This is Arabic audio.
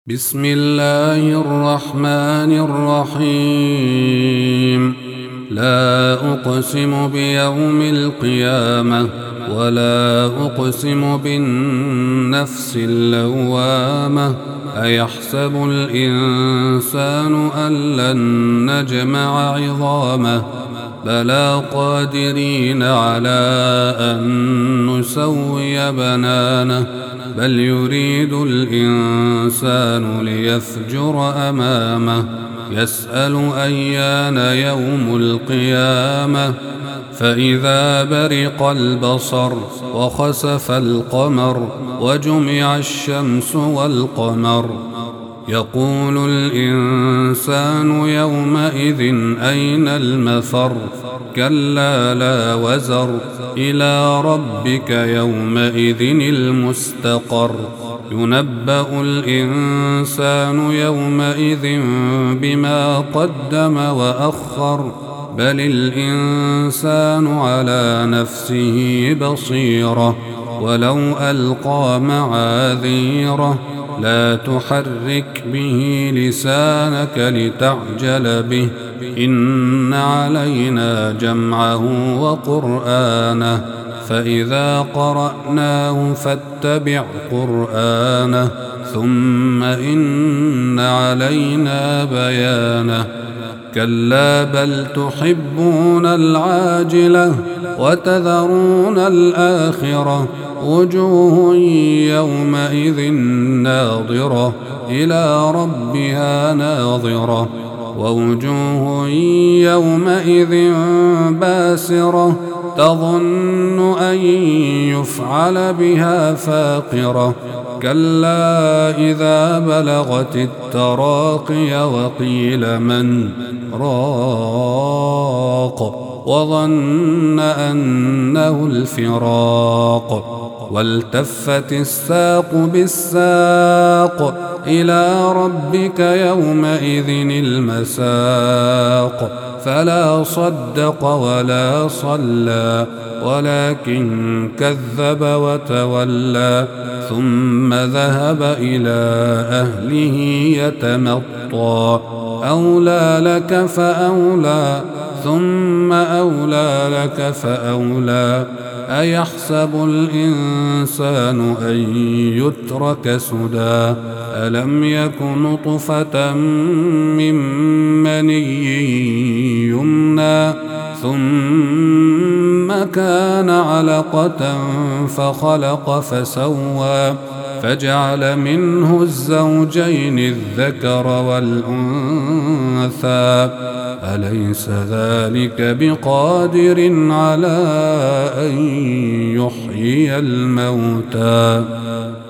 بسم الله الرحمن الرحيم. لا أقسم بيوم القيامة ولا أقسم بالنفس اللوامة. أيحسب الإنسان أن لن نجمع عظامه بلى قادرين على أن نسوي بنانه بل يريد الإنسان ليفجر أمامه يسأل أيان يوم القيامة فإذا برق البصر وخسف القمر وجمع الشمس والقمر يقول الإنسان يومئذ أين المفر كلا لا وزر إلى ربك يومئذ المستقر ينبأ الإنسان يومئذ بما قدم وأخر بل الإنسان على نفسه بصيرة ولو ألقى معاذيره لا تحرك به لسانك لتعجل به إن علينا جمعه وقرآنه فإذا قرأناه فاتبع قرآنه ثم إن علينا بيانه كلا بل تحبون العاجلة وتذرون الآخرة وجوه يومئذ ناظرة إلى ربها ناظرة ووجوه يومئذ باسرة تظن أن يفعل بها فاقرة كلا إذا بلغت التراقي وقيل من راق وظن أنه الفراق والتفت الساق بالساق إلى ربك يومئذ المساق فلا صدق ولا صلى ولكن كذب وتولى ثم ذهب إلى أهله يتمطى أولى لك فأولى ثم أولى لك فأولى أيحسب الإنسان أن يترك سدى ألم يك نطفة من مني يمنى ثم كان علقة فخلق فسوى فجعل منه الزوجين الذكر والأنثى أليس ذلك بقادر على أن يحيي الموتى